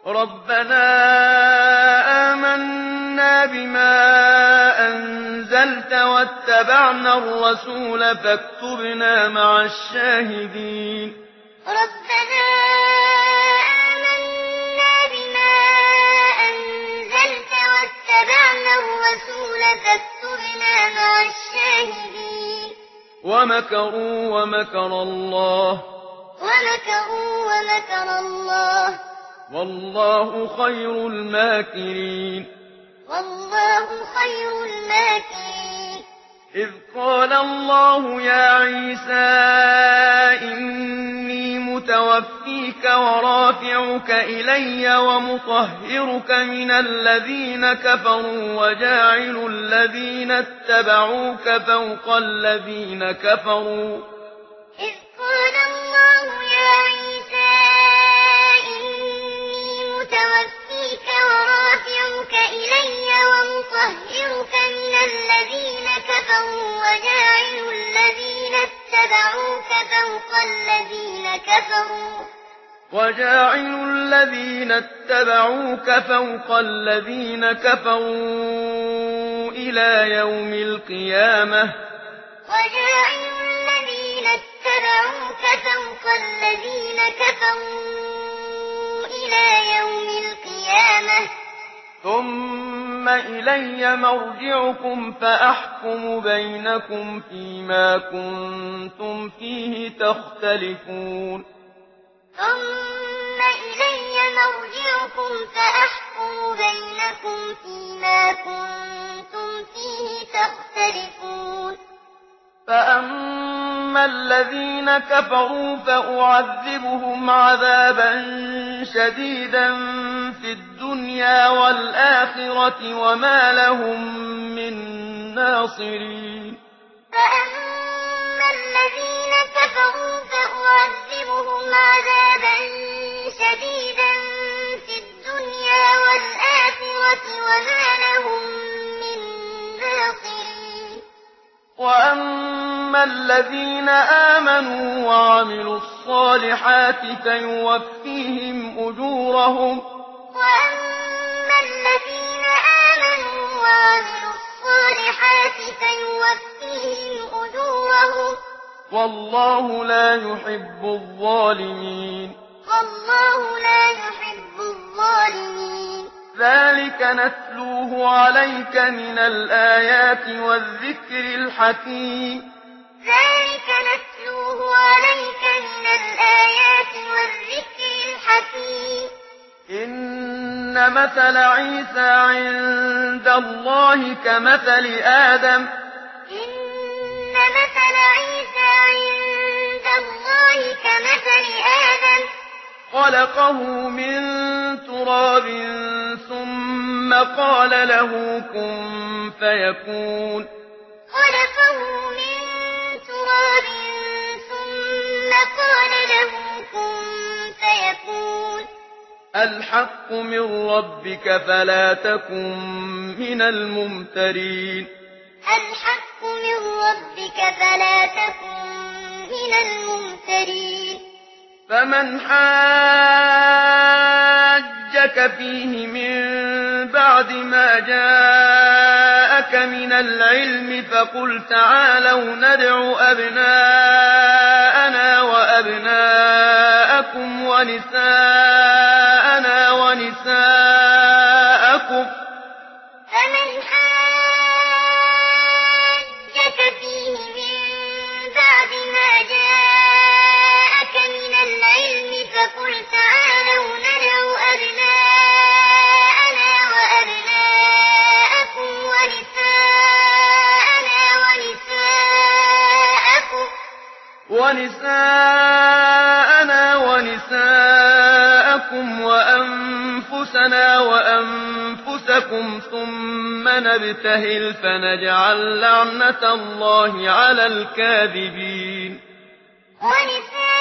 ربنا آمنا بما أنزلت واتبعنا الرسول فاكتبنا مع الشاهدين ربنا آمنا بما أنزلت واتبعنا الرسول فاكتبنا مع الشاهدين ومكروا ومكر الله والله خير الماكرين إذ قال الله يا عيسى إني متوفيك ورافعك إلي ومطهرك من الذين كفروا وجاعل الذين اتبعوك فوق الذين كفروا إذ قال الله يا عيسى إني متوفيك ورافعك إلي ومطهرك من الذين كفروا وجاعل الذين اتبعوك فوق الذين كفروا إلى يوم القيامة ثم إلي مرجعكم فأحكم بينكم فيما كنتم فيه تختلفون فأما الذين كفروا فأعذبهم عذابا شديدا في الدنيا والآخرة وما لهم من ناصرين فأما الذين كفروا فأعذبهم عذابا شديدا في الدنيا والآخرة وما لهم من ناصرين وأما الذين آمنوا وعملوا الصالحات فيوفيهم أجورهم والله لا يحب الظالمين ذلك نتلوه عليك من الآيات والذكر الحكيم إن مثل عيسى عند الله كمثل آدم خلقه من تراب ثم قال له كن فيكون الحق من ربك فلا تكن من الممترين فمن حاجك فيه من بعد ما جاءك من العلم فقل تعالوا ندع أبناءنا وأبناءكم ونساءنا ونساءكم وأنفسنا وأنفسكم ثم نبتهل فنجعل لعنة الله على الكاذبين